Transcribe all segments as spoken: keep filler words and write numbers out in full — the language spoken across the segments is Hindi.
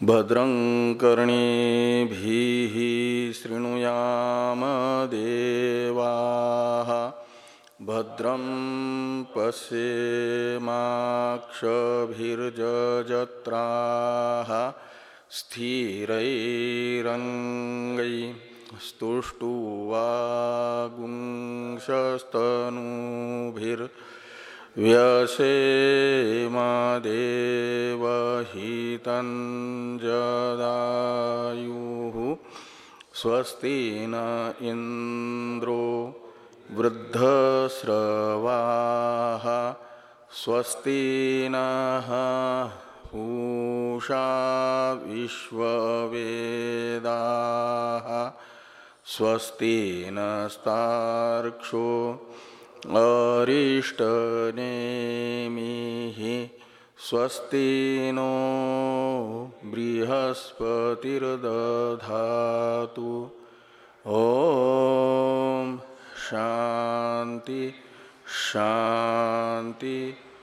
भद्रं कर्णेभिः शृणुयाम देवाः भद्रं पश्येमाक्षभिर्यजत्राः स्थिरैरङ्गैस्तुष्टुवागुंशस्तनूभिर्व्यसेमा देवहितं जदायुः स्वस्ति न इंद्रो वृद्धश्रवाः स्वस्ति नः पूषा विश्ववेदाः स्वस्ति नस्तार्क्ष्यो अरिष्टनेमिः स्वस्ति नो बृहस्पतिर्दधातु ओम शांति शांति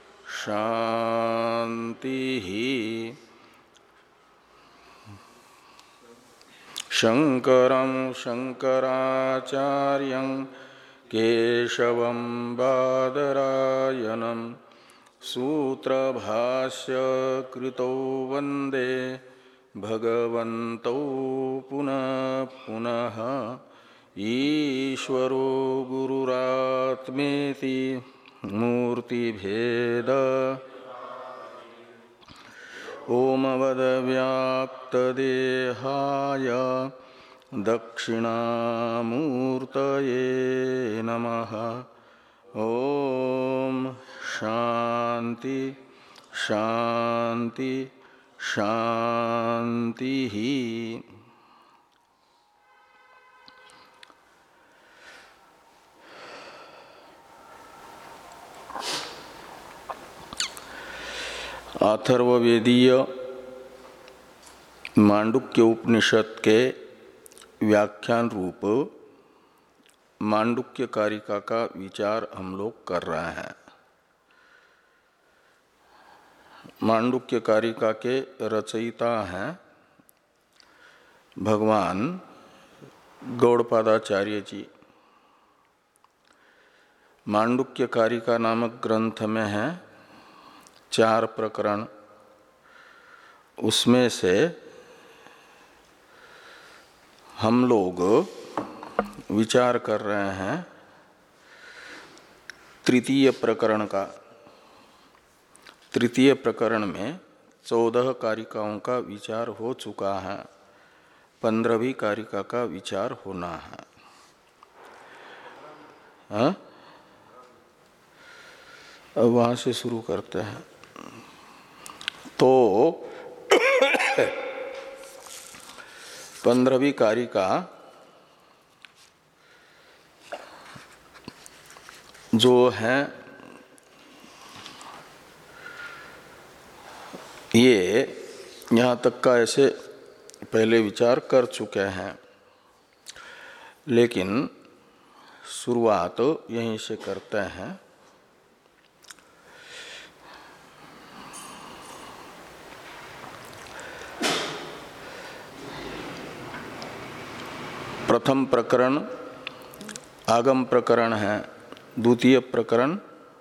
शांति ही। शंकरं शंकराचार्यं केशवं बादरायणं सूत्रभाष्य कृतौ वंदे भगवन्तौ पुनः पुनः। ईश्वरो गुरुरात्मेति मूर्तिभेद ओमवद्व्याप्तदेहाय दक्षिणामूर्तये नमः। ओम शांति शांति शांति ही। अथर्ववेदीय मांडुक्य उपनिषद के व्याख्यान रूप मांडुक्य कारिका का विचार हम लोग कर रहे हैं। मांडुक्य कारिका के रचयिता हैं भगवान गौड़पादाचार्य जी। मांडुक्य कारिका नामक ग्रंथ में है चार प्रकरण। उसमें से हम लोग विचार कर रहे हैं तृतीय प्रकरण का। तृतीय प्रकरण में चौदह कारिकाओं का विचार हो चुका है, पंद्रहवीं कारिका का विचार होना है। हाँ? अब वहाँ से शुरू करते हैं। तो पंद्रहवीं कारिका जो है ये यहाँ तक का ऐसे पहले विचार कर चुके हैं, लेकिन शुरुआत यहीं से करते हैं। प्रथम प्रकरण आगम प्रकरण है, द्वितीय प्रकरण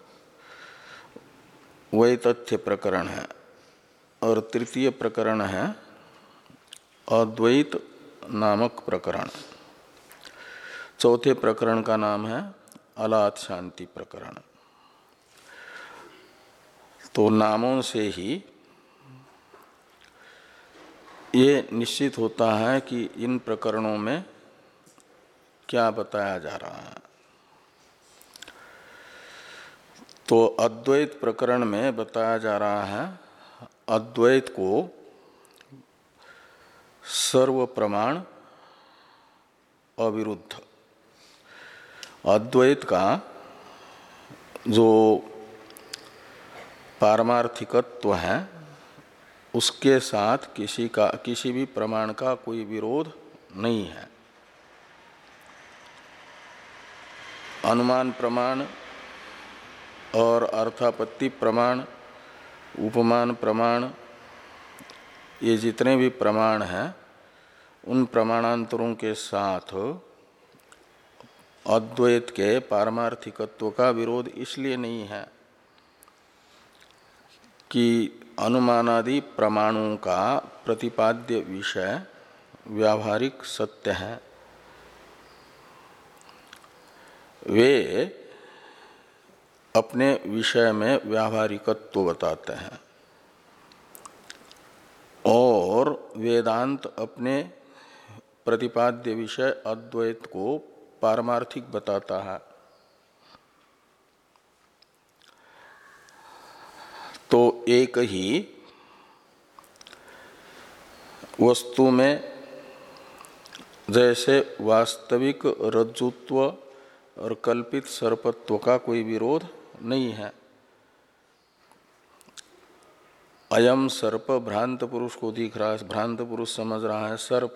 वैतथ्य प्रकरण है और तृतीय प्रकरण है अद्वैत नामक प्रकरण। चौथे प्रकरण का नाम है अलात शांति प्रकरण। तो नामों से ही ये निश्चित होता है कि इन प्रकरणों में क्या बताया जा रहा है। तो अद्वैत प्रकरण में बताया जा रहा है अद्वैत को सर्व प्रमाण अविरुद्ध। अद्वैत का जो पारमार्थिकत्व है उसके साथ किसी का किसी भी प्रमाण का कोई विरोध नहीं है। अनुमान प्रमाण और अर्थापत्ति प्रमाण, उपमान प्रमाण ये जितने भी प्रमाण हैं उन प्रमाणांतरों के साथ अद्वैत के पारमार्थिकत्व का विरोध इसलिए नहीं है कि अनुमानादि प्रमाणों का प्रतिपाद्य विषय व्यावहारिक सत्य है। वे अपने विषय में व्यावहारिकत्व बताते हैं और वेदांत अपने प्रतिपाद्य विषय अद्वैत को पारमार्थिक बताता है। तो एक ही वस्तु में जैसे वास्तविक रज्जुत्व और कल्पित सर्पत्व का कोई विरोध नहीं है। अयम सर्प भ्रांत पुरुष को दिख रहा है, भ्रांत पुरुष समझ रहा है सर्प,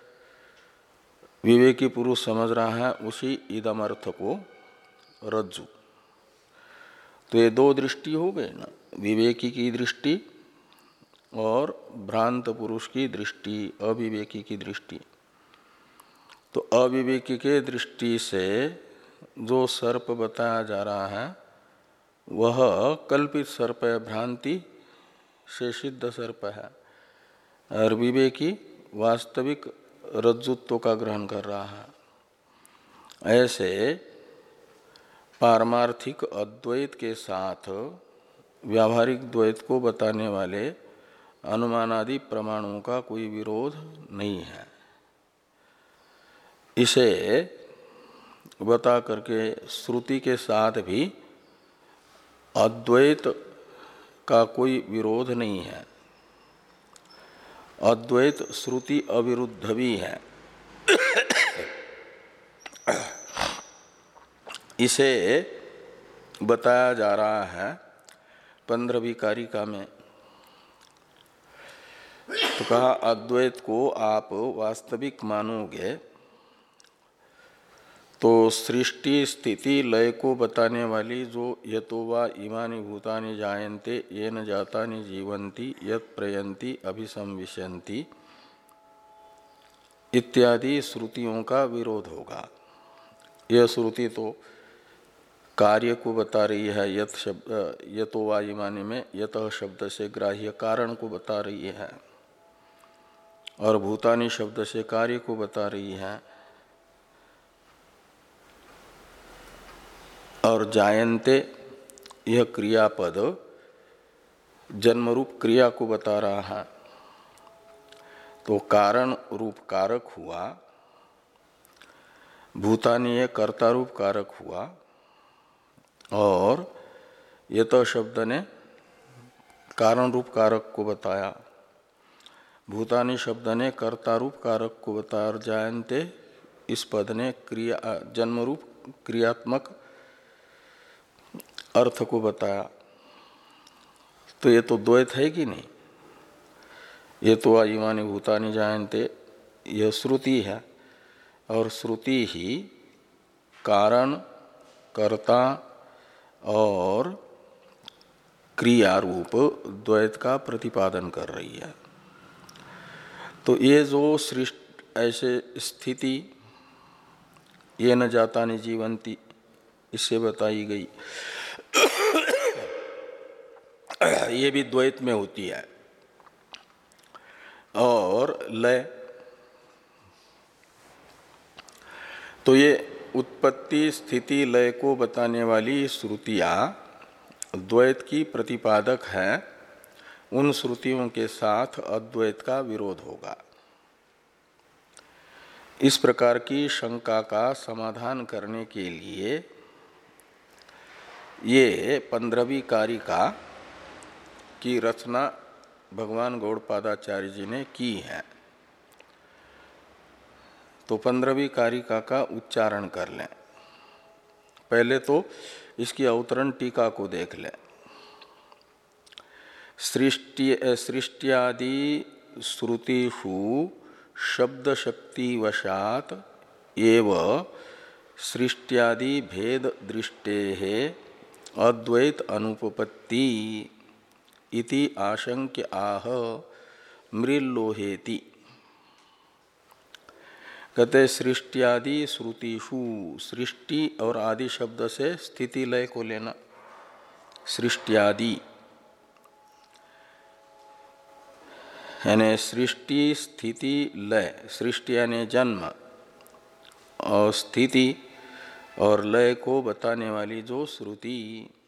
विवेकी पुरुष समझ रहा है उसी इदम अर्थ को रज्जु। तो ये दो दृष्टि हो गए ना, विवेकी की दृष्टि और भ्रांत पुरुष की दृष्टि, अविवेकी की दृष्टि। तो अविवेकी के दृष्टि से जो सर्प बताया जा रहा है वह कल्पित सर्प है, भ्रांति से सिद्ध सर्प है, और विवेकी वास्तविक रज्जुत्व का ग्रहण कर रहा है। ऐसे पारमार्थिक अद्वैत के साथ व्यावहारिक द्वैत को बताने वाले अनुमानादि प्रमाणों का कोई विरोध नहीं है। इसे बता करके श्रुति के साथ भी अद्वैत का कोई विरोध नहीं है। अद्वैत श्रुति अविरुद्ध भी है। इसे बताया जा रहा है पंद्रहवीं कारिका में। तो कहा अद्वैत को आप वास्तविक मानोगे तो सृष्टि स्थिति लय को बताने वाली जो यतो वा इमानि भूतानि जायन्ते येन जातानि जीवन्ति यत् प्रयन्ति अभिसंविशन्ति इत्यादि श्रुतियों का विरोध होगा। यह श्रुति तो कार्य को बता रही है, यत शब्द यतो वा इमानि में यतः शब्द से ग्राह्य कारण को बता रही है, और भूतानि शब्द से कार्य को बता रही है, और जायन्ते यह क्रियापद जन्म रूप क्रिया को बता रहा है। तो कारण रूप कारक हुआ, भूतानि ये कर्ता रूप कारक हुआ, और ये तो शब्द ने कारण रूप कारक को बताया, भूतानि शब्द ने कर्ता रूप कारक को बताया, और जायन्ते इस पद ने क्रिया जन्म रूप क्रियात्मक अर्थ को बताया। तो ये तो द्वैत है कि नहीं? ये तो इमानि भूतानि जायन्ते यह श्रुति है, और श्रुति ही कारण कर्ता और क्रिया रूप द्वैत का प्रतिपादन कर रही है। तो ये जो सृष्टि ऐसे स्थिति ये न जातानि जीवन्ति इससे बताई गई, ये भी द्वैत में होती है। और लय, तो ये उत्पत्ति स्थिति लय को बताने वाली श्रुतियां द्वैत की प्रतिपादक है। उन श्रुतियों के साथ अद्वैत का विरोध होगा। इस प्रकार की शंका का समाधान करने के लिए ये पंद्रहवीं कारिका की रचना भगवान गौड़पादाचार्य जी ने की है। तो पंद्रहवीं कारिका का उच्चारण कर लें। पहले तो इसकी अवतरण टीका को देख लें। सृष्टि सृष्टियादि श्रुतिषु शब्द शक्ति वशात एव सृष्टियादि भेद दृष्टेः अद्वैत अनुपपत्ति इति आशंक्य आह मृल्लोहेति। कहते सृष्टियादि श्रुतिषु, सृष्टि और आदि शब्द से स्थिति लय को लेना। सृष्टियादि यानी सृष्टि स्थिति लय, सृष्टि यानी जन्म और स्थिति और लय को बताने वाली जो श्रुति,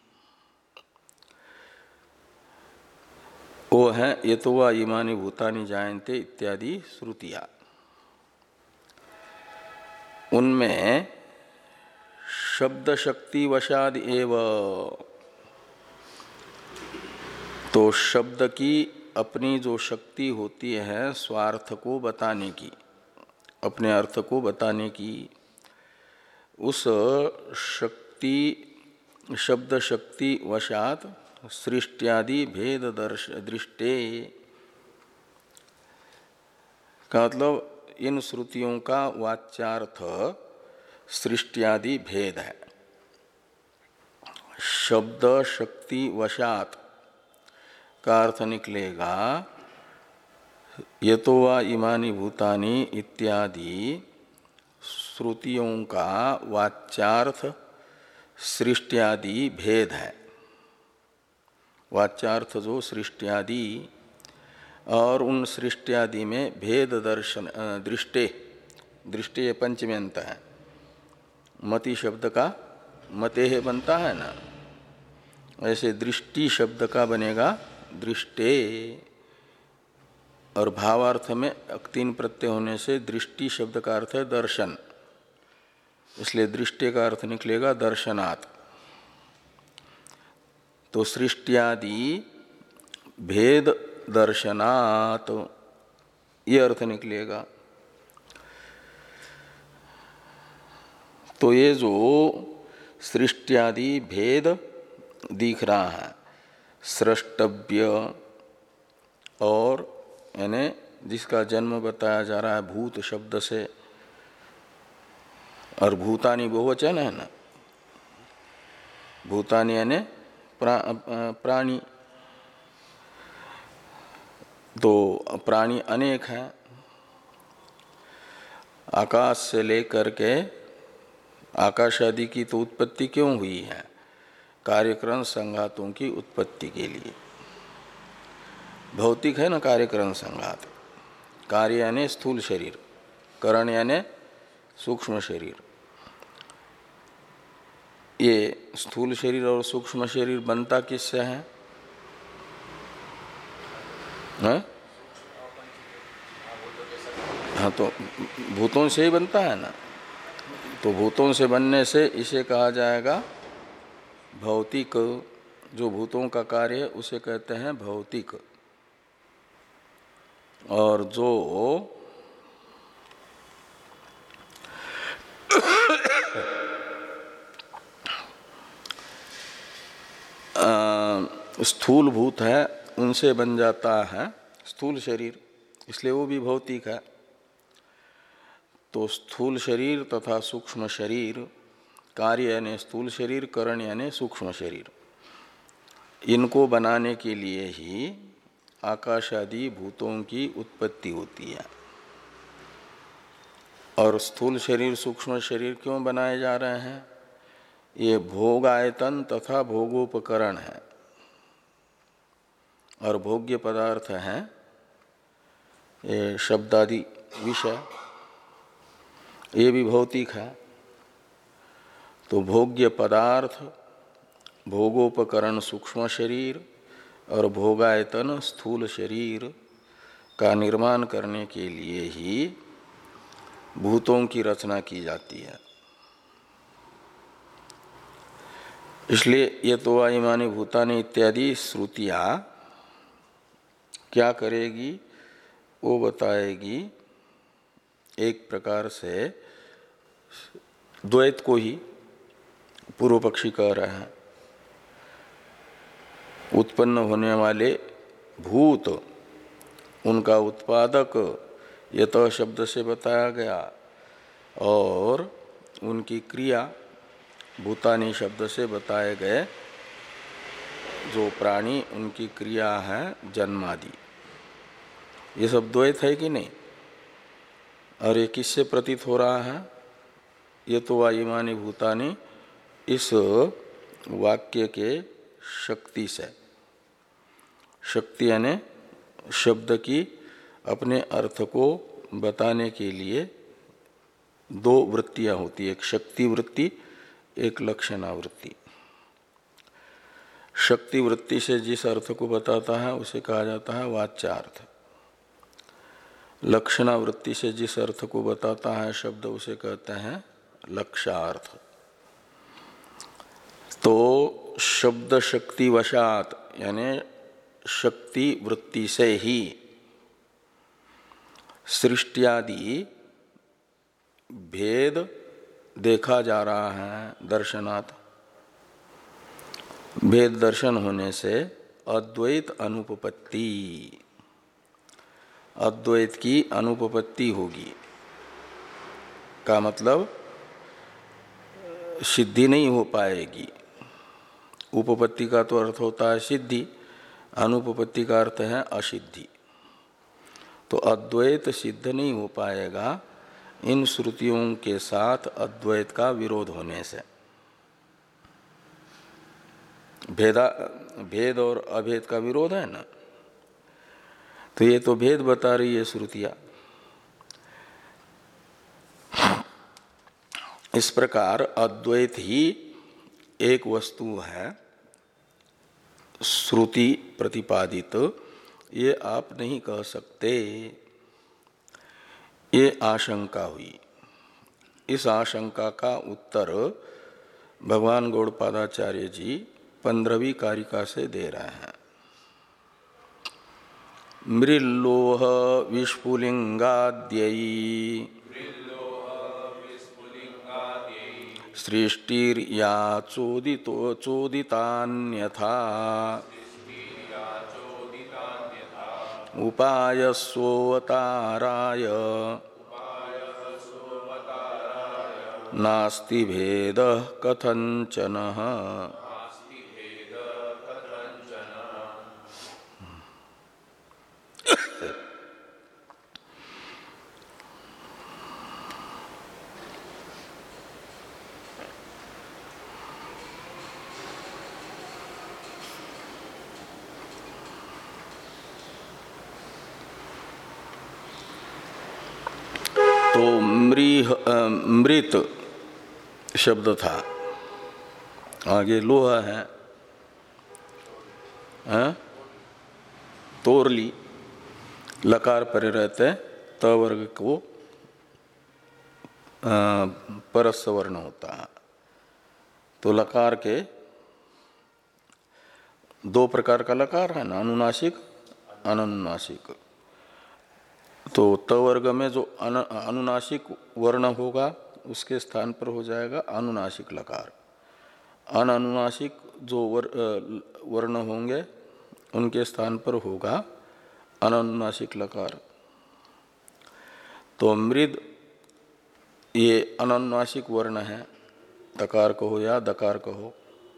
वो है यतो वा इमानि भूतानि जायन्ते इत्यादि श्रुतियाँ। उनमें शब्द शक्ति वशाद एव, तो शब्द की अपनी जो शक्ति होती है स्वार्थ को बताने की, अपने अर्थ को बताने की, उस शक्ति शब्द शक्ति वशात सृष्टियादि भेद दर्श दृष्टे का मतलब इन श्रुतियों का वाच्यार्थ सृष्टियादि भेद है। शब्द शक्ति वशात का अर्थ निकलेगा यतो वा इमानि भूतानि इत्यादि श्रुतियों का वाच्यार्थ सृष्टियादि भेद है। वाच्यार्थ जो सृष्टियादि और उन सृष्टियादि में भेद दर्शन दृष्टे, दृष्टि पंचमी अंत है। मति शब्द का मते बनता है ना, ऐसे दृष्टि शब्द का बनेगा दृष्टे, और भावार्थ में तीन प्रत्यय होने से दृष्टि शब्द का अर्थ है दर्शन, इसलिए दृष्टि का अर्थ निकलेगा दर्शनात्। तो सृष्टियादि भेद दर्शनात् ये अर्थ निकलेगा। तो ये जो सृष्टियादि भेद दिख रहा है, स्रष्टव्य और यानी जिसका जन्म बताया जा रहा है भूत शब्द से, और भूतानि बहुवचन है ना, भूतानि यानी प्रा, प्राणी, तो प्राणी अनेक हैं। आकाश से लेकर के आकाश आदि की तो उत्पत्ति क्यों हुई है? कार्यकरण संघातों की उत्पत्ति के लिए। भौतिक है ना कार्यकरण संघात, कार्य यानी स्थूल शरीर, करण यानी सूक्ष्म शरीर। ये स्थूल शरीर और सूक्ष्म शरीर बनता किससे है? हाँ? हाँ, तो भूतों से ही बनता है ना। तो भूतों से बनने से इसे कहा जाएगा भौतिक। जो भूतों का कार्य है उसे कहते हैं भौतिक। और जो स्थूल भूत है उनसे बन जाता है स्थूल शरीर, इसलिए वो भी भौतिक है। तो स्थूल शरीर तथा सूक्ष्म शरीर, कार्य यानी स्थूल शरीर, करण यानी सूक्ष्म शरीर, इनको बनाने के लिए ही आकाश आदि भूतों की उत्पत्ति होती है। और स्थूल शरीर सूक्ष्म शरीर क्यों बनाए जा रहे हैं? ये भोग आयतन तथा भोगोपकरण है, और भोग्य पदार्थ हैं ये शब्दादि विषय, ये भी भौतिक है। तो भोग्य पदार्थ, भोगोपकरण सूक्ष्म शरीर और भोगायतन स्थूल शरीर का निर्माण करने के लिए ही भूतों की रचना की जाती है। इसलिए ये तो वा इमानि भूतानि इत्यादि श्रुतियाँ क्या करेगी? वो बताएगी एक प्रकार से द्वैत को ही पूर्व पक्षी कह रहे हैं। उत्पन्न होने वाले भूत, उनका उत्पादक यत शब्द से बताया गया, और उनकी क्रिया भूतानि शब्द से बताए गए जो प्राणी, उनकी क्रिया है जन्मादि। ये सब द्वैत है कि नहीं? और ये किससे प्रतीत हो रहा है? ये तो वा इमानि भूतानि इस वाक्य के शक्ति से। शक्ति यानी शब्द की अपने अर्थ को बताने के लिए दो वृत्तियां होती है, एक शक्ति वृत्ति, एक लक्षणा वृत्ति। शक्ति वृत्ति से जिस अर्थ को बताता है उसे कहा जाता है वाच्यार्थ। लक्षणा वृत्ति से जिस अर्थ को बताता है शब्द उसे कहते हैं लक्ष्यार्थ। तो शब्द शक्ति वशात यानी शक्ति वृत्ति से ही सृष्टियादि भेद देखा जा रहा है दर्शनात्। भेद दर्शन होने से अद्वैत अनुपपत्ति, अद्वैत की अनुपपत्ति होगी। का मतलब सिद्धि नहीं हो पाएगी। उपपत्ति का तो अर्थ होता है सिद्धि, अनुपपत्ति का अर्थ है असिद्धि। तो अद्वैत सिद्ध नहीं हो पाएगा इन श्रुतियों के साथ अद्वैत का विरोध होने से। भेदा भेद और अभेद का विरोध है ना, तो ये तो भेद बता रही है श्रुतियां। इस प्रकार अद्वैत ही एक वस्तु है श्रुति प्रतिपादित, ये आप नहीं कह सकते, ये आशंका हुई। इस आशंका का उत्तर भगवान गौड़पादाचार्य जी पंद्रहवीं कारिका से दे रहे हैं। मृल्लोह विस्फुलिंगाद्यै सृष्टिर्या चोदितो चोदितान्यथा उपायस्वताराय नास्ति भेदः कथंचनः। तो मृह मृत शब्द था, आगे लोहा है, है? तोरली लकार परे रहते त वर्ग को परस्स वर्ण होता है। तो लकार के दो प्रकार का लकार है ना, अनुनासिक अनुनासिक। तो त वर्ग में जो अनुनासिक वर्ण होगा उसके स्थान पर हो जाएगा अनुनासिक लकार। अनानुनासिक जो वर, वर्ण होंगे उनके स्थान पर होगा अनानुनासिक लकार। तो मृद ये अनानुनासिक वर्ण है, तकार कहो या दकार कहो,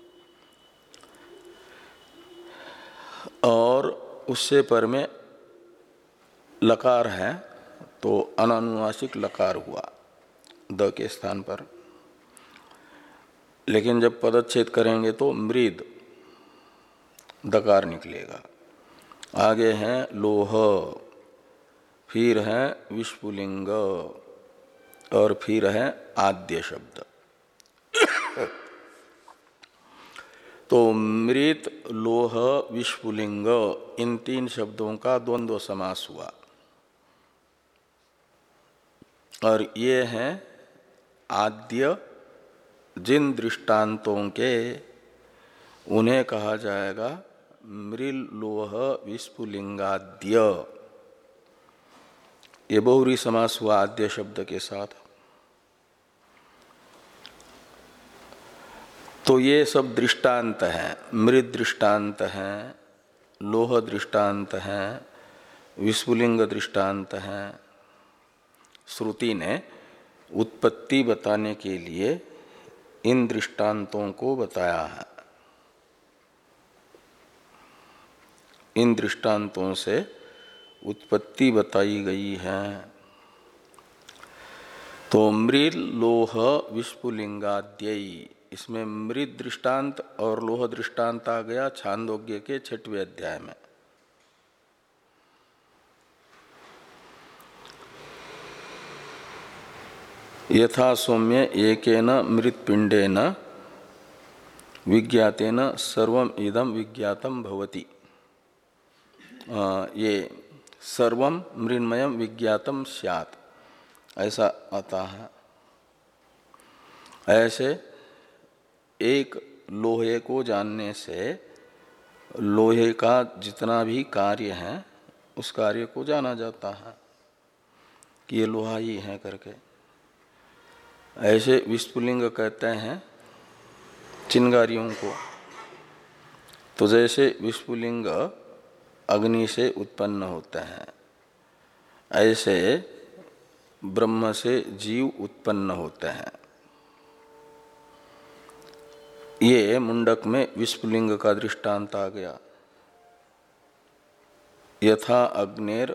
और उससे पर में लकार है तो अनानुनासिक लकार हुआ द के स्थान पर। लेकिन जब पदच्छेद करेंगे तो मृद दकार निकलेगा। आगे है लोह, फिर है विस्फुलिंग और फिर है आद्य शब्द। तो मृत लोह विस्फुलिंग इन तीन शब्दों का द्वंद्व समास हुआ और ये हैं आद्य जिन दृष्टांतों के, उन्हें कहा जाएगा मृल लोह विस्फुलिंगाद्य। ये बहुरी समास हुआ आद्य शब्द के साथ। तो ये सब दृष्टांत हैं, मृद दृष्टांत हैं, लोह दृष्टांत हैं, विस्फुलिंग दृष्टांत हैं। श्रुति ने उत्पत्ति बताने के लिए इन दृष्टांतों को बताया है। इन दृष्टांतों से उत्पत्ति बताई गई है। तो मृद लोह विस्फुलिंगाद्ययी, इसमें मृद दृष्टांत और लोह दृष्टांत आ गया छांदोग्य के छठवें अध्याय में। यथा सौम्य एकेन मृत्पिंडेन विज्ञातेन सर्वम इदम विज्ञातम भवति। ये सर्वम मृन्मयम विज्ञातम स्यात्, ऐसा आता है। ऐसे एक लोहे को जानने से लोहे का जितना भी कार्य है उस कार्य को जाना जाता है कि ये लोहा ही है करके। ऐसे विस्फुलिंग कहते हैं चिंगारियों को। तो जैसे विस्फुलिंग अग्नि से उत्पन्न होते हैं, ऐसे ब्रह्म से जीव उत्पन्न होते हैं। ये मुंडक में विस्फुलिंग का दृष्टांत आ गया। यथा अग्नेर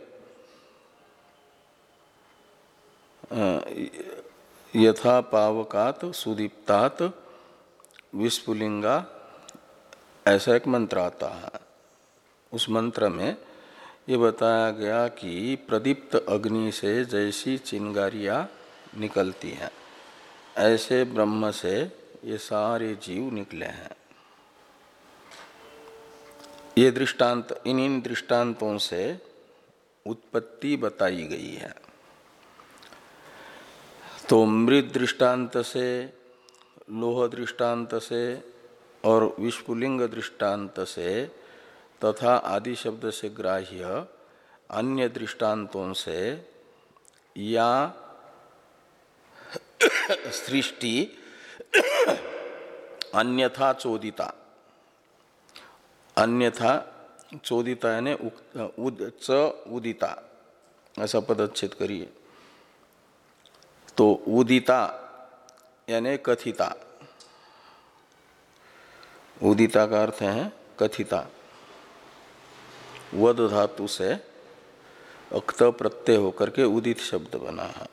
यथा पावकात सुदीप्तात विस्फुलिंगा, ऐसा एक मंत्र आता है। उस मंत्र में ये बताया गया कि प्रदीप्त अग्नि से जैसी चिंगारियाँ निकलती हैं, ऐसे ब्रह्म से ये सारे जीव निकले हैं। ये दृष्टांत, इन इन दृष्टांतों से उत्पत्ति बताई गई है। तो मृद दृष्टांत से, लोह दृष्टांत से और विस्फुलिंग दृष्टांत से तथा आदि शब्द से ग्राह्य अन्य दृष्टांतों से या सृष्टि अन्यथा चोदिता, अन्यथा चोदिता यानी उद च उदिता, ऐसा पदच्छेद करिए। तो उदिता यानी कथिता, उदिता का अर्थ है कथिता। वद धातु से अक्त प्रत्यय होकर के उदित शब्द बना है।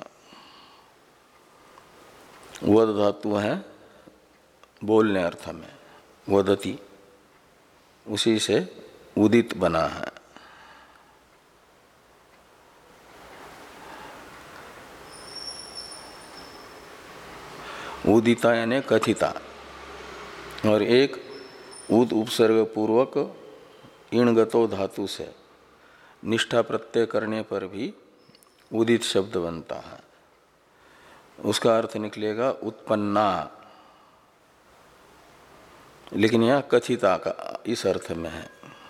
वद धातु है बोलने अर्थ में, वदति, उसी से उदित बना है। उदिता यानी कथिता। और एक उद उपसर्ग पूर्वक इणगतो धातु से निष्ठा प्रत्यय करने पर भी उदित शब्द बनता है। उसका अर्थ निकलेगा उत्पन्ना, लेकिन यह कथिता का इस अर्थ में है।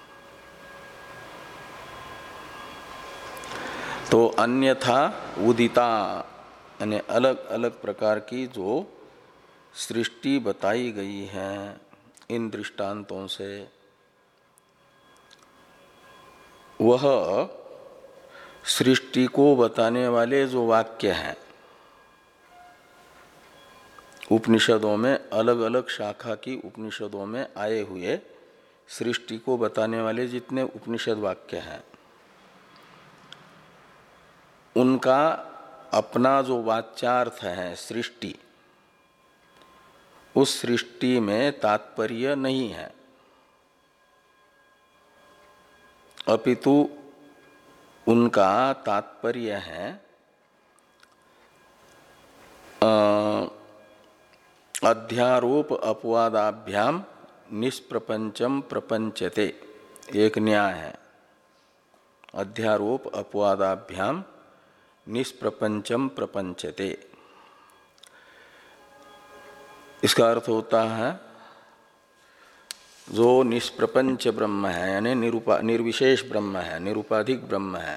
तो अन्यथा उदिता यानी अलग अलग प्रकार की जो सृष्टि बताई गई है इन दृष्टांतों से, वह सृष्टि को बताने वाले जो वाक्य हैं उपनिषदों में, अलग अलग शाखा की उपनिषदों में आए हुए सृष्टि को बताने वाले जितने उपनिषद वाक्य हैं, उनका अपना जो वाच्यार्थ है सृष्टि, उस सृष्टि में तात्पर्य नहीं है, अपितु उनका तात्पर्य है अध्यारोप अपवादाभ्याम निष्प्रपंचम प्रपंचते। एक न्याय है, अध्यारोप अपवादाभ्याम निष्प्रपंचम प्रपंचते। इसका अर्थ होता है जो निष्प्रपंच ब्रह्म है यानी निरूपा निर्विशेष ब्रह्म है, निरूपाधिक ब्रह्म है,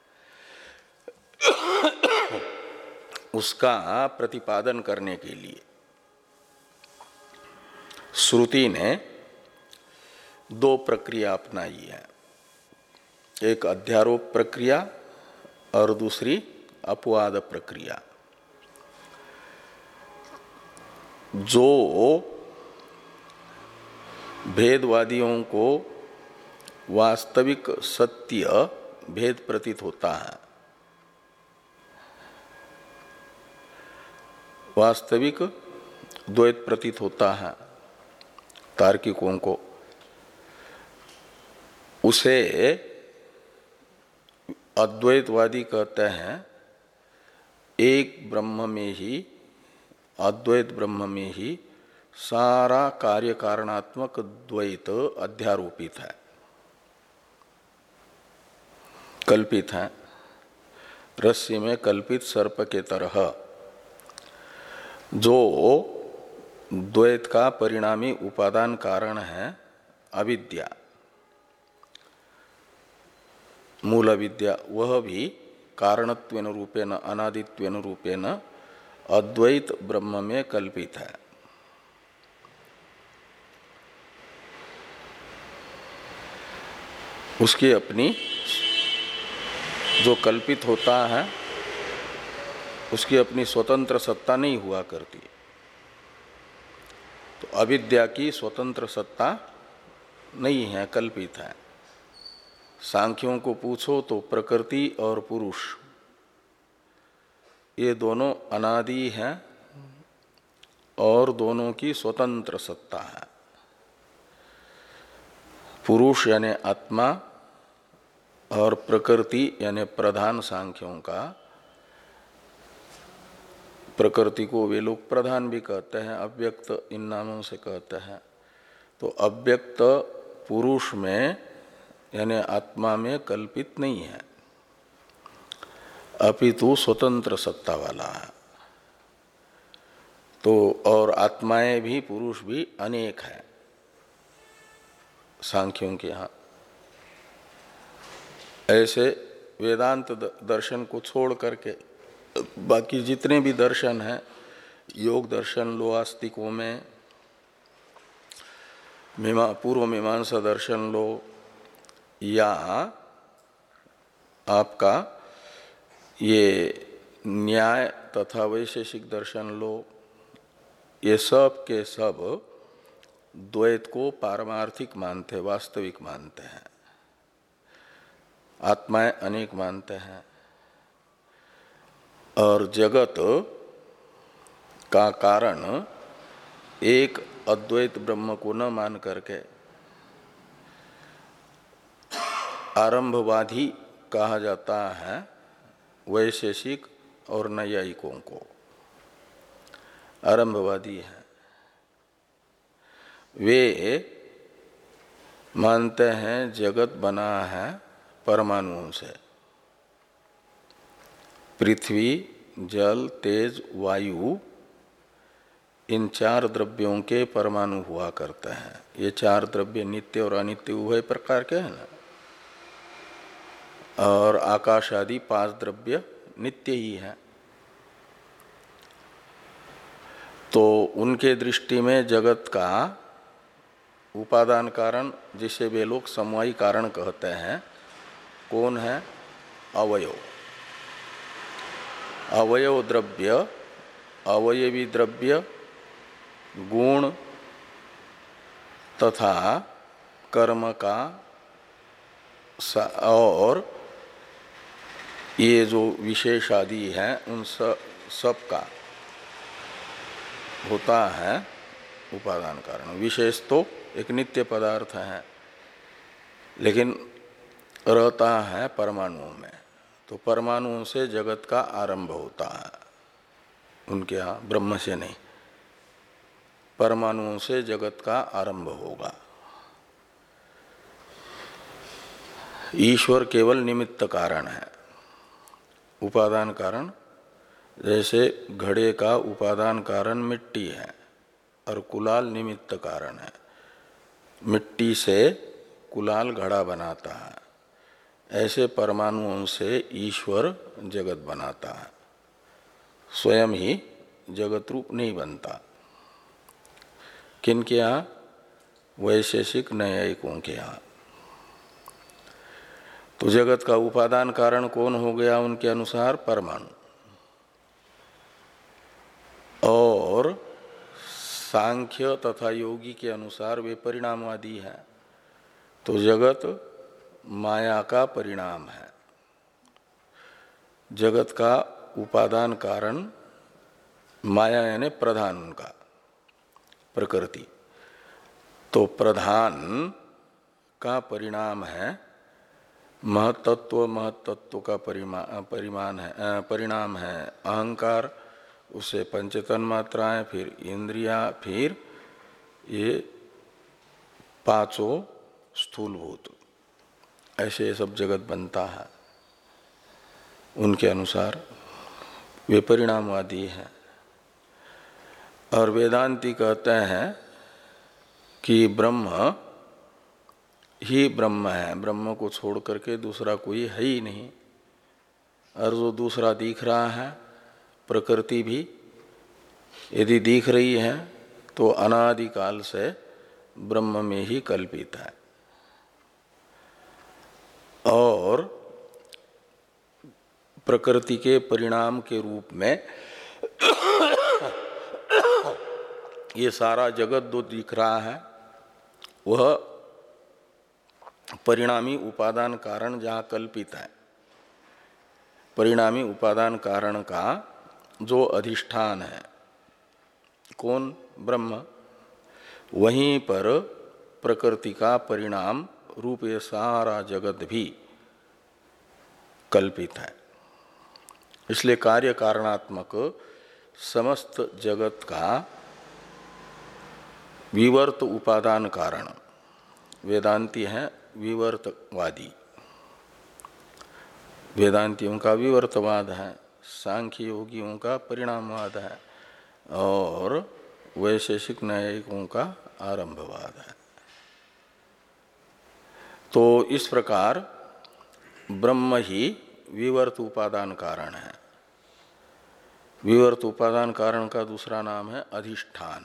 उसका प्रतिपादन करने के लिए श्रुति ने दो प्रक्रिया अपनाई है। एक अध्यारोप प्रक्रिया और दूसरी अपवाद प्रक्रिया। जो भेदवादियों को वास्तविक सत्य भेद प्रतीत होता है। वास्तविक द्वैत प्रतीत होता है तार्किकों को। उसे अद्वैतवादी कहते हैं एक ब्रह्म में ही, अद्वैत ब्रह्म में ही सारा कार्य कारणात्मक द्वैत अध्यारोपित है, कल्पित है, रस्सी में कल्पित सर्प के तरह। जो द्वैत का परिणामी उपादान कारण है अविद्या, मूल विद्या, वह भी कारणत्वेन रूपेण अनादित्वेन रूपेण अद्वैत ब्रह्म में कल्पित है। उसकी अपनी जो कल्पित होता है उसकी अपनी स्वतंत्र सत्ता नहीं हुआ करती। तो अविद्या की स्वतंत्र सत्ता नहीं है, कल्पित है। सांख्यों को पूछो तो प्रकृति और पुरुष ये दोनों अनादि हैं और दोनों की स्वतंत्र सत्ता है। पुरुष यानी आत्मा और प्रकृति यानी प्रधान सांख्यों का। प्रकृति को वे लोग प्रधान भी कहते हैं, अव्यक्त इन नामों से कहते हैं। तो अव्यक्त पुरुष में यानी आत्मा में कल्पित नहीं है, अपितु स्वतंत्र सत्ता वाला है। तो और आत्माएं भी, पुरुष भी अनेक है सांख्यों के यहाँ। ऐसे वेदांत दर्शन को छोड़ करके बाकी जितने भी दर्शन हैं, योग दर्शन लो आस्तिकों में, मीमा पूर्व मीमांसा दर्शन लो, या आपका ये न्याय तथा वैशेषिक दर्शन लो, ये सब के सब द्वैत को पारमार्थिक मानते, वास्तविक मानते हैं, आत्माएं अनेक मानते हैं। और जगत का कारण एक अद्वैत ब्रह्म को न मान करके आरंभवादी कहा जाता है वैशेषिक और नैयायिकों को। आरंभवादी है, वे मानते हैं जगत बना है परमाणुओं से। पृथ्वी, जल, तेज, वायु, इन चार द्रव्यों के परमाणु हुआ करते हैं। ये चार द्रव्य नित्य और अनित्य उभय प्रकार के हैं ना। और आकाश आदि पांच द्रव्य नित्य ही हैं। तो उनके दृष्टि में जगत का उपादान कारण, जिसे वे लोग समवायी कारण कहते हैं, कौन है? अवयव। अवयव द्रव्य, अवयवी द्रव्य, गुण तथा कर्म का और ये जो विशेष आदि है उन सब सब का होता है उपादान कारण। विशेष तो एक नित्य पदार्थ है, लेकिन रहता है परमाणुओं में। तो परमाणुओं से जगत का आरंभ होता है, उनके यहाँ ब्रह्म से नहीं, परमाणुओं से जगत का आरंभ होगा। ईश्वर केवल निमित्त कारण है, उपादान कारण। जैसे घड़े का उपादान कारण मिट्टी है और कुलाल निमित्त कारण है। मिट्टी से कुलाल घड़ा बनाता है, ऐसे परमाणुओं से ईश्वर जगत बनाता है, स्वयं ही जगत रूप नहीं बनता। किनके यहाँ? वैशेषिक न्यायिकों के यहाँ। तो जगत का उपादान कारण कौन हो गया उनके अनुसार? परमाणु। और सांख्य तथा योगी के अनुसार वे परिणामवादी हैं। तो जगत माया का परिणाम है, जगत का उपादान कारण माया यानी प्रधान उनका प्रकृति, तो प्रधान का परिणाम है महतत्व, महतत्व का परिमा परिमाण है परिणाम है अहंकार, उसे पंचतन मात्राएं, फिर इंद्रिया, फिर ये पांचों स्थूलभूत, ऐसे ये सब जगत बनता है। उनके अनुसार वे परिणामवादी हैं। और वेदांती कहते हैं कि ब्रह्म ही ब्रह्म है, ब्रह्म को छोड़ करके दूसरा कोई है ही नहीं। और जो दूसरा दिख रहा है प्रकृति भी यदि दिख रही है तो अनादिकाल से ब्रह्म में ही कल्पित है। और प्रकृति के परिणाम के रूप में ये सारा जगत जो दिख रहा है वह परिणामी उपादान कारण जहाँ कल्पित है, परिणामी उपादान कारण का जो अधिष्ठान है कौन, ब्रह्म, वहीं पर प्रकृति का परिणाम रूप ये सारा जगत भी कल्पित है। इसलिए कार्य कारणात्मक समस्त जगत का विवर्त उपादान कारण वेदांती हैं विवर्तवादी, वेदांतियों का विवर्तवाद है, सांख्य योगियों का परिणामवाद है और वैशेषिक न्यायिकों का आरंभवाद है। तो इस प्रकार ब्रह्म ही विवर्त उपादान कारण है। विवर्त उपादान कारण का दूसरा नाम है अधिष्ठान।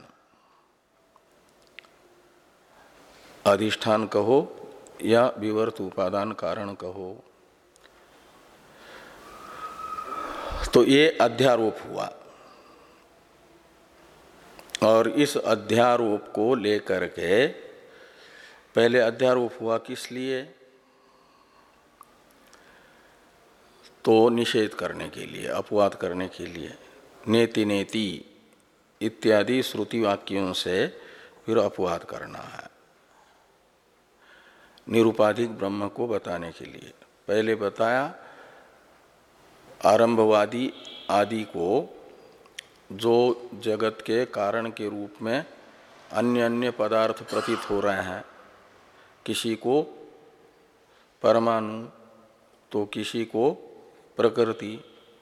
अधिष्ठान कहो या विवर्त उपादान कारण कहो। तो ये अध्यारोप हुआ और इस अध्यारोप को लेकर के पहले अध्यारोप हुआ किस लिए, तो निषेध करने के लिए, अपवाद करने के लिए। नेति नेति इत्यादि श्रुति वाक्यों से फिर अपवाद करना है, निरुपाधिक ब्रह्म को बताने के लिए। पहले बताया आरंभवादी आदि को जो जगत के कारण के रूप में अन्य अन्य पदार्थ प्रतीत हो रहे हैं, किसी को परमाणु तो किसी को प्रकृति,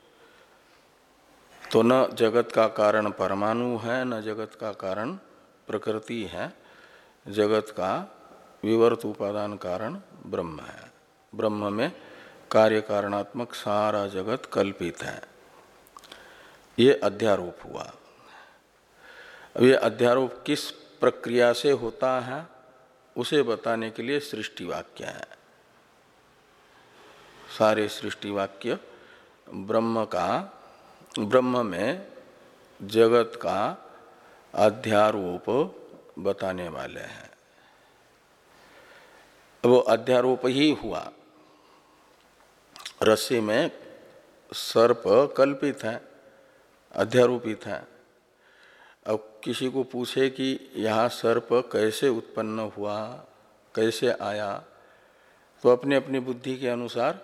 तो न जगत का कारण परमाणु है न जगत का कारण प्रकृति है, जगत का विवर्त उपादान कारण ब्रह्म है। ब्रह्म में कार्य कारणात्मक सारा जगत कल्पित है। ये अध्यारोप हुआ। अब ये अध्यारोप किस प्रक्रिया से होता है उसे बताने के लिए सृष्टि वाक्य है। सारे सृष्टि वाक्य ब्रह्म का, ब्रह्म में जगत का अध्यारोप बताने वाले हैं। वो अध्यारोप ही हुआ। रस्सी में सर्प कल्पित है, अध्यारोपित है। अब किसी को पूछे कि यहाँ सर्प कैसे उत्पन्न हुआ, कैसे आया, तो अपने अपनी बुद्धि के अनुसार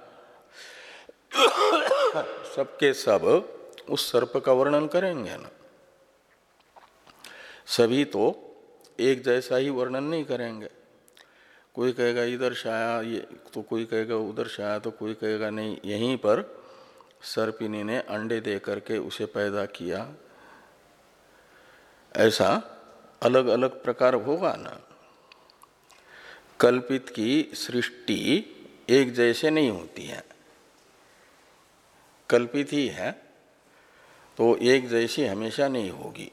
सबके सब उस सर्प का वर्णन करेंगे ना। सभी तो एक जैसा ही वर्णन नहीं करेंगे। कोई कहेगा इधर से आया ये, तो कोई कहेगा उधर से आया, तो कोई कहेगा नहीं यहीं पर सर्पिनी ने अंडे दे करके उसे पैदा किया। ऐसा अलग अलग प्रकार होगा ना। कल्पित की सृष्टि एक जैसे नहीं होती है, कल्पित ही है तो एक जैसी हमेशा नहीं होगी।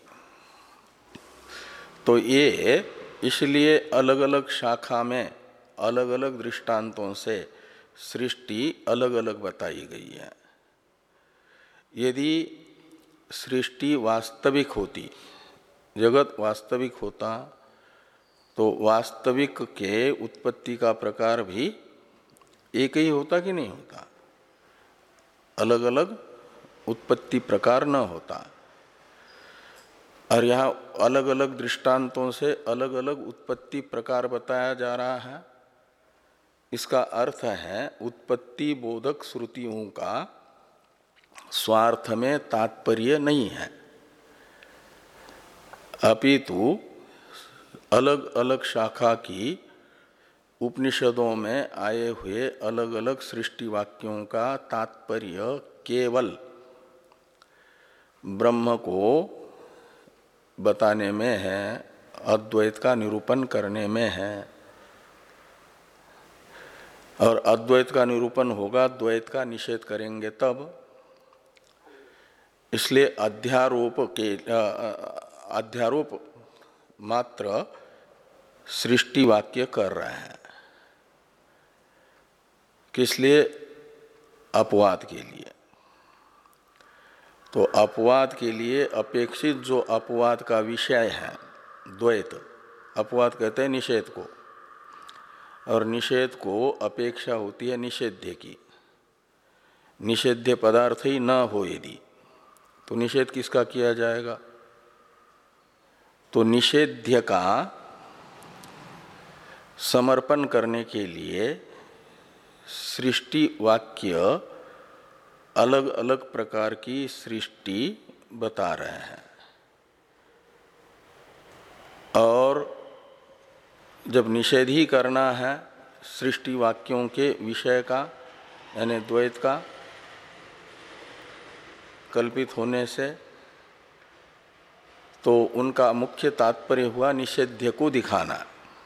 तो ये इसलिए अलग अलग शाखा में अलग अलग दृष्टांतों से सृष्टि अलग अलग बताई गई है। यदि सृष्टि वास्तविक होती, जगत वास्तविक होता, तो वास्तविक के उत्पत्ति का प्रकार भी एक ही होता कि नहीं होता। अलग अलग उत्पत्ति प्रकार न होता। और यहाँ अलग अलग दृष्टांतों से अलग अलग उत्पत्ति प्रकार बताया जा रहा है। इसका अर्थ है उत्पत्ति बोधक श्रुतियों का स्वार्थ में तात्पर्य नहीं है, अपितु अलग अलग शाखा की उपनिषदों में आए हुए अलग अलग सृष्टि वाक्यों का तात्पर्य केवल ब्रह्म को बताने में है, अद्वैत का निरूपण करने में है। और अद्वैत का निरूपण होगा, द्वैत का निषेध करेंगे तब। इसलिए अध्यारोप के अध्यारोप मात्र सृष्टि वाक्य कर रहे हैं। किस लिए? अपवाद के लिए। तो अपवाद के लिए अपेक्षित जो अपवाद का विषय है द्वैत, अपवाद कहते हैं निषेध को, और निषेध को अपेक्षा होती है निषेध्य की। निषेध्य पदार्थ ही न हो यदि, तो निषेध किसका किया जाएगा? तो निषेध्य का समर्पण करने के लिए सृष्टि वाक्य अलग अलग प्रकार की सृष्टि बता रहे हैं। और जब निषेध ही करना है सृष्टि वाक्यों के विषय का, यानी द्वैत का कल्पित होने से, तो उनका मुख्य तात्पर्य हुआ निषेध्य को दिखाना,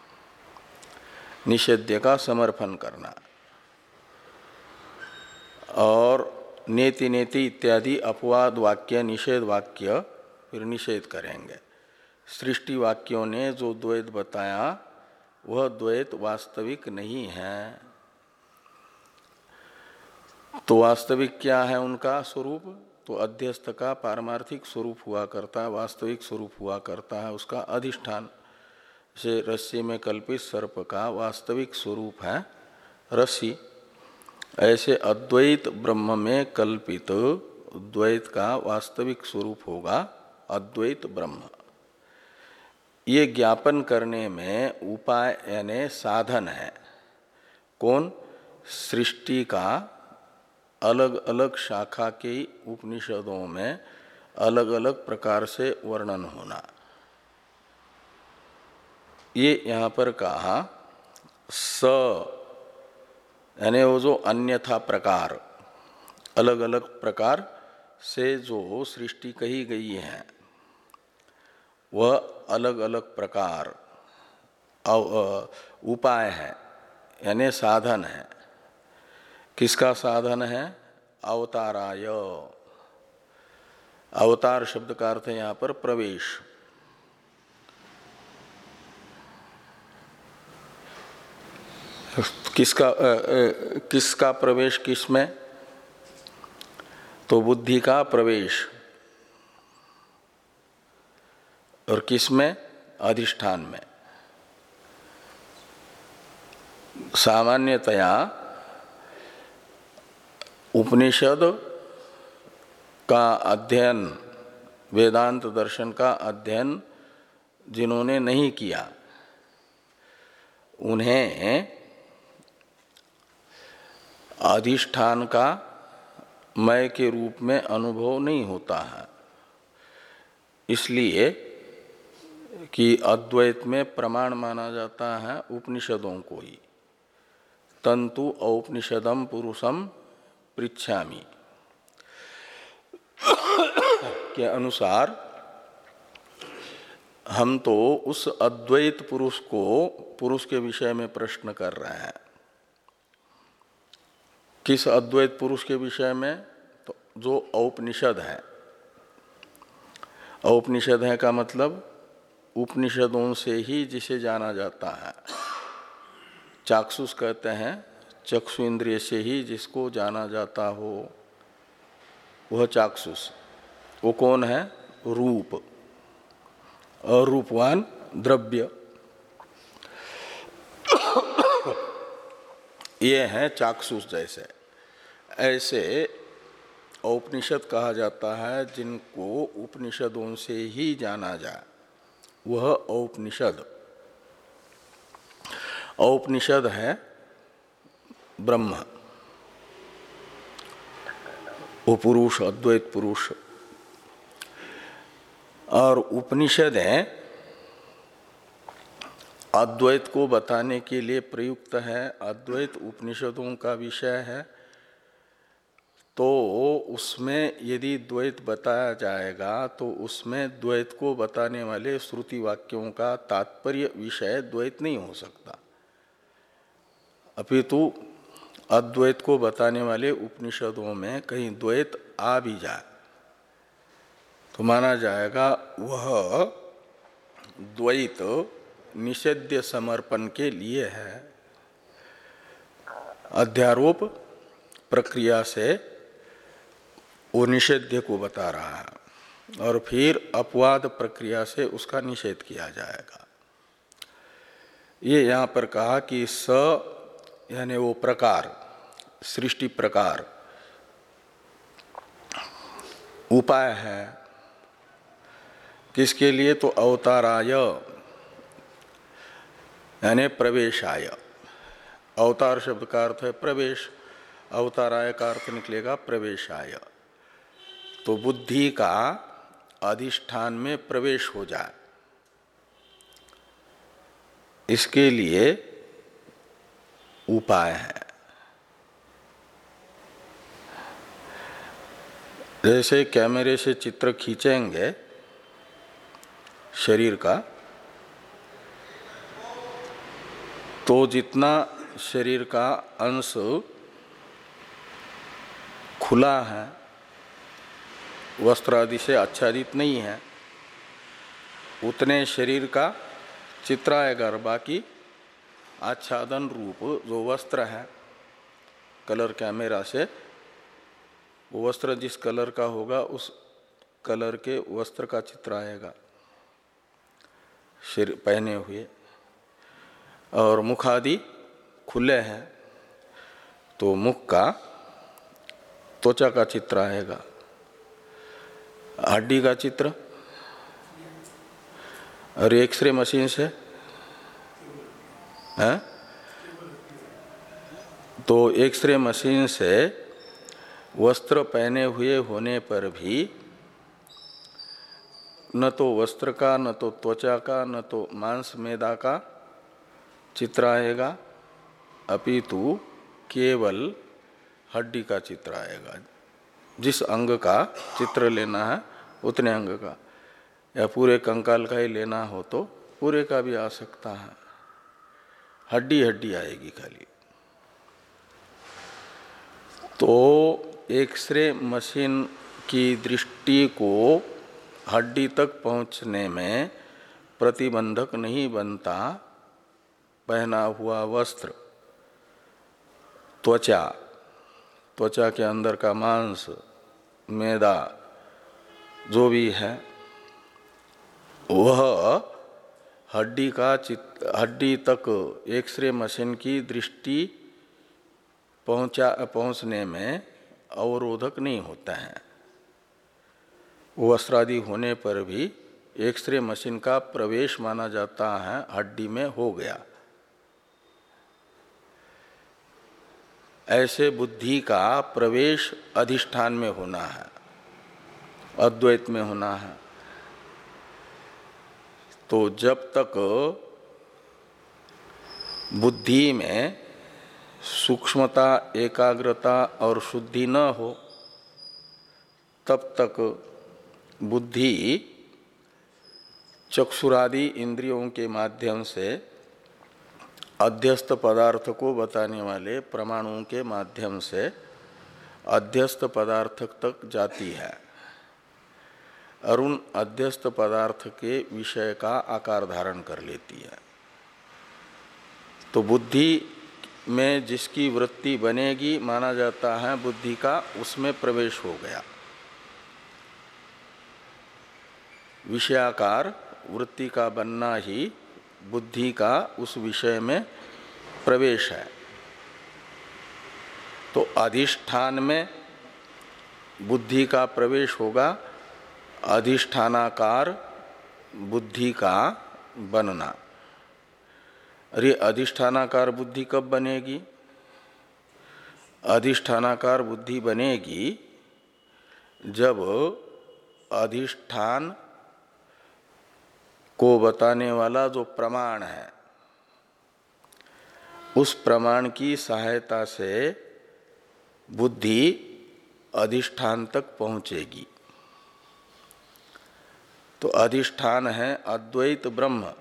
निषेध्य का समर्थन करना। और नेति नेति इत्यादि अपवाद वाक्य, निषेध वाक्य फिर निषेध करेंगे। सृष्टि वाक्यों ने जो द्वैत बताया वह द्वैत वास्तविक नहीं है। तो वास्तविक क्या है उनका स्वरूप? तो अध्यस्थ का पारमार्थिक स्वरूप हुआ करता है, वास्तविक स्वरूप हुआ करता है उसका अधिष्ठान। से रस्सी में कल्पित सर्प का वास्तविक स्वरूप है रस्सी, ऐसे अद्वैत ब्रह्म में कल्पित द्वैत का वास्तविक स्वरूप होगा अद्वैत ब्रह्म। ये ज्ञापन करने में उपाय यानी साधन है। कौन? सृष्टि का अलग अलग शाखा के उपनिषदों में अलग अलग प्रकार से वर्णन होना। ये यहाँ पर कहा स यानी वो जो अन्यथा प्रकार, अलग अलग प्रकार से जो सृष्टि कही गई है वह अलग अलग प्रकार उपाय है, यानी साधन है। किसका साधन है? अवताराय। अवतार शब्द का अर्थ है यहाँ पर प्रवेश। किसका आ, आ, किसका प्रवेश? किसमें? तो बुद्धि का प्रवेश। और किसमें? अधिष्ठान में। सामान्यतया उपनिषद का अध्ययन, वेदांत दर्शन का अध्ययन जिन्होंने नहीं किया उन्हें अधिष्ठान का मय के रूप में अनुभव नहीं होता है। इसलिए कि अद्वैत में प्रमाण माना जाता है उपनिषदों को ही। तंतु औपनिषदम पुरुषम पृच्छामि के अनुसार हम तो उस अद्वैत पुरुष को, पुरुष के विषय में प्रश्न कर रहे हैं। किस अद्वैत पुरुष के विषय में? तो जो औपनिषद है। औपनिषद है का मतलब उपनिषदों से ही जिसे जाना जाता है। चाक्षुष कहते हैं चक्षु इंद्रिय से ही जिसको जाना जाता हो वह चाक्षुष। वो कौन है? रूप और रूपवान द्रव्य, ये है चाक्षुष। जैसे ऐसे औपनिषद कहा जाता है जिनको उपनिषदों से ही जाना जाए, वह औपनिषद। औपनिषद है ब्रह्म, वो पुरुष, अद्वैत पुरुष। और उपनिषद है अद्वैत को बताने के लिए प्रयुक्त है, अद्वैत उपनिषदों का विषय है। तो उसमें यदि द्वैत बताया जाएगा तो उसमें द्वैत को बताने वाले श्रुति वाक्यों का तात्पर्य विषय द्वैत नहीं हो सकता, अपितु अद्वैत को बताने वाले उपनिषदों में कहीं द्वैत आ भी जाए तो माना जाएगा वह द्वैत निषेध्य समर्पण के लिए है, अध्यारोप प्रक्रिया से वो निषेध्य को बता रहा है और फिर अपवाद प्रक्रिया से उसका निषेध किया जाएगा। ये यहाँ पर कहा कि स यानी वो प्रकार, सृष्टि प्रकार उपाय है किसके लिए? तो अवताराय यानी प्रवेशाय। अवतार शब्द का अर्थ है प्रवेश, अवताराय का अर्थ निकलेगा प्रवेशाय। तो बुद्धि का अधिष्ठान में प्रवेश हो जाए, इसके लिए उपाय है। जैसे कैमरे से चित्र खींचेंगे शरीर का, तो जितना शरीर का अंश खुला है, वस्त्र आदि से आच्छादित नहीं है, उतने शरीर का चित्र आएगा और बाकी आच्छादन रूप जो वस्त्र है कलर कैमरा से, वो वस्त्र जिस कलर का होगा उस कलर के वस्त्र का चित्र आएगा शरीर पहने हुए। और मुख आदि खुले हैं तो मुख का त्वचा का चित्र आएगा, हड्डी का चित्र। और एक्सरे मशीन से है तो एक्सरे मशीन से वस्त्र पहने हुए होने पर भी न तो वस्त्र का, न तो त्वचा का, न तो मांस मेदा का चित्र आएगा, अपितु केवल हड्डी का चित्र आएगा। जिस अंग का चित्र लेना है उतने अंग का, या पूरे कंकाल का ही लेना हो तो पूरे का भी आ सकता है, हड्डी हड्डी आएगी खाली। तो एक्सरे मशीन की दृष्टि को हड्डी तक पहुंचने में प्रतिबंधक नहीं बनता पहना हुआ वस्त्र, त्वचा, त्वचा के अंदर का मांस, मैदा जो भी है वह हड्डी का चित्र, हड्डी तक एक्सरे मशीन की दृष्टि पहुंचा पहुंचने में अवरोधक नहीं होता है। वस्त्रादि होने पर भी एक्सरे मशीन का प्रवेश माना जाता है, हड्डी में हो गया। ऐसे बुद्धि का प्रवेश अधिष्ठान में होना है, अद्वैत में होना है। तो जब तक बुद्धि में सूक्ष्मता, एकाग्रता और शुद्धि न हो तब तक बुद्धि चक्षुरादि इंद्रियों के माध्यम से अध्यस्त पदार्थ को बताने वाले प्रमाणों के माध्यम से अध्यस्त पदार्थ तक जाती है और उन अध्यस्त पदार्थ के विषय का आकार धारण कर लेती है। तो बुद्धि में जिसकी वृत्ति बनेगी माना जाता है बुद्धि का उसमें प्रवेश हो गया। विषयाकार वृत्ति का बनना ही बुद्धि का उस विषय में प्रवेश है। तो अधिष्ठान में बुद्धि का प्रवेश होगा अधिष्ठानाकार बुद्धि का बनना। अरे अधिष्ठानाकार बुद्धि कब बनेगी? अधिष्ठानाकार बुद्धि बनेगी जब अधिष्ठान को बताने वाला जो प्रमाण है उस प्रमाण की सहायता से बुद्धि अधिष्ठान तक पहुंचेगी। तो अधिष्ठान है अद्वैत ब्रह्म,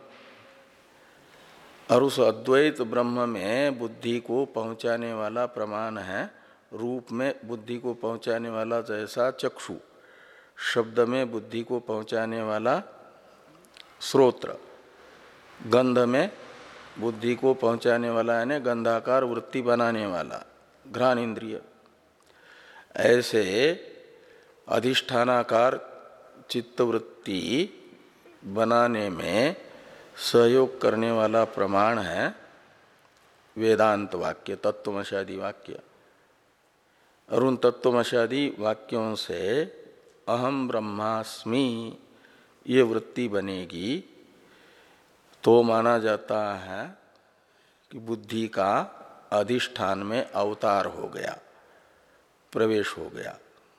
और उस अद्वैत ब्रह्म में बुद्धि को पहुंचाने वाला प्रमाण है रूप में बुद्धि को पहुंचाने वाला जैसा चक्षु, शब्द में बुद्धि को पहुंचाने वाला श्रोत्र, गंध में बुद्धि को पहुंचाने वाला यानी गंधाकार वृत्ति बनाने वाला घ्राण इंद्रिय। ऐसे अधिष्ठानाकार चित्तवृत्ति बनाने में सहयोग करने वाला प्रमाण है वेदांत वाक्य, तत्वमशादी वाक्य। और उन तत्वमशादी वाक्यों से अहम ब्रह्मास्मि ये वृत्ति बनेगी तो माना जाता है कि बुद्धि का अधिष्ठान में अवतार हो गया, प्रवेश हो गया।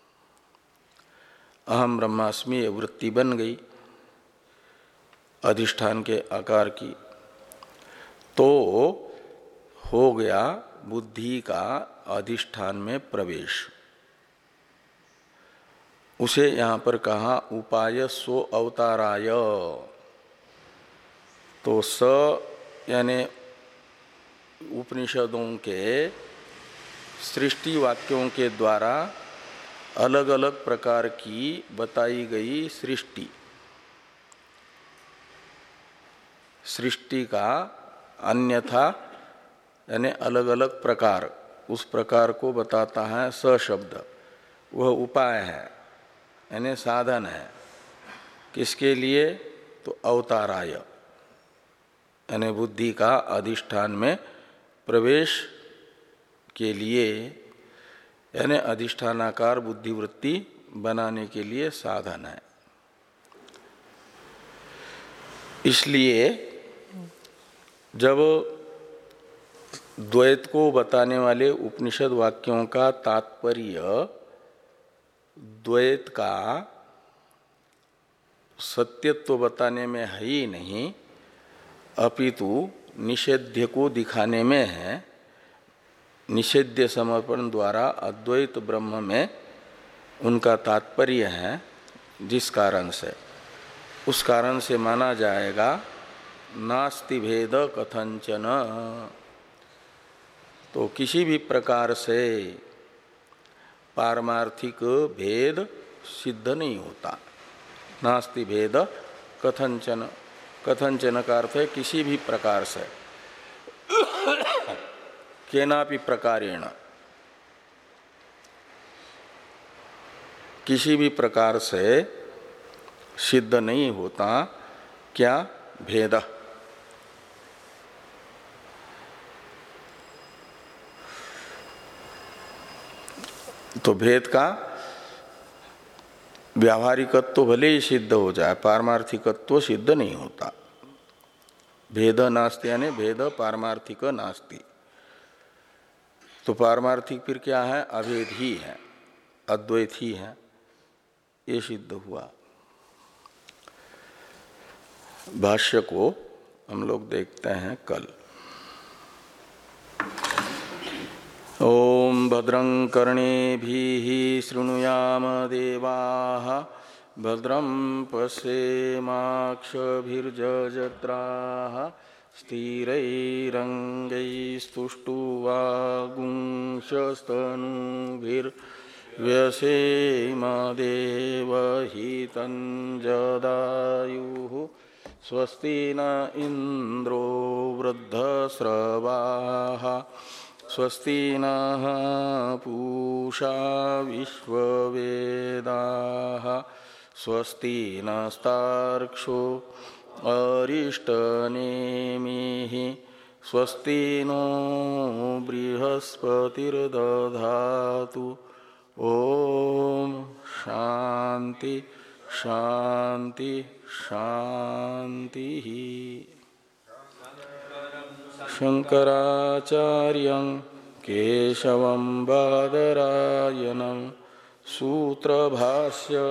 अहम ब्रह्मास्मि ये वृत्ति बन गई अधिष्ठान के आकार की, तो हो गया बुद्धि का अधिष्ठान में प्रवेश। उसे यहाँ पर कहा उपाय सो अवताराय। तो स यानी उपनिषदों के सृष्टि वाक्यों के द्वारा अलग अलग प्रकार की बताई गई सृष्टि, सृष्टि का अन्यथा यानी अलग अलग प्रकार, उस प्रकार को बताता है स शब्द। वह उपाय है यानी साधन है। किसके लिए? तो अवताराय यानी बुद्धि का अधिष्ठान में प्रवेश के लिए, यानी अधिष्ठानाकार बुद्धिवृत्ति बनाने के लिए साधन है। इसलिए जब द्वैत को बताने वाले उपनिषद वाक्यों का तात्पर्य द्वैत का सत्यत्व बताने में है ही नहीं, अपितु निषेध्य को दिखाने में है, निषेध्य समर्पण द्वारा अद्वैत ब्रह्म में उनका तात्पर्य है, जिस कारण से उस कारण से माना जाएगा नास्ति भेद कथंचन। तो किसी भी प्रकार से पारमार्थिक भेद सिद्ध नहीं होता। नास्ति भेद कथंचन, कथंचन का अर्थ है किसी भी प्रकार से, केनापि प्रकारेण, किसी भी प्रकार से सिद्ध नहीं होता। क्या? भेद। तो भेद का व्यावहारिकत्व तो भले ही सिद्ध हो जाए, पारमार्थिकत्व सिद्ध नहीं होता। भेद नास्ति यानी भेद पारमार्थिक नास्ति। तो पारमार्थिक फिर क्या है? अभेद ही है, अद्वैत ही है, ये सिद्ध हुआ। भाष्य को हम लोग देखते हैं कल। ओम भद्रं कर्णेभिः शृणुयाम देवाः, भद्रं पश्येमाक्षभिर्यजत्राः, स्थिरैरङ्गैस्तुष्टुवागुंशस्तनूभिर्व्यसेम देवहितं जदायुः। स्वस्ति न इंद्रो वृद्धस्रवाः, स्वस्ति नः पूषा विश्ववेदाः, स्वस्ति नस्तार्क्ष्यो अरिष्टनेमिः, स्वस्ति नो बृहस्पतिर्दधातु ओम शांति शांति शांति। शंकराचार्यं केशवं बादरायणं सूत्रभाष्य